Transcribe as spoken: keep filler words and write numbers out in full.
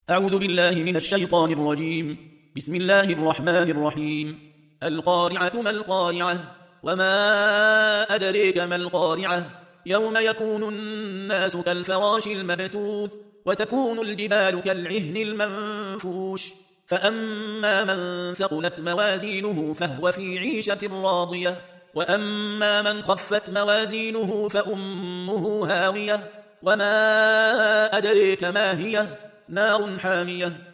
أعوذ بالله من الشيطان الرجيم. بسم الله الرحمن الرحيم. القارعة ما القارعة وما أدريك ما القارعة يوم يكون الناس كالفراش المبثوث وتكون الجبال كالعهن المنفوش فأما من ثقلت موازينه فهو في عيشة راضية وأما من خفت موازينه فأمه هاوية وما أدريك ما هي نار حامية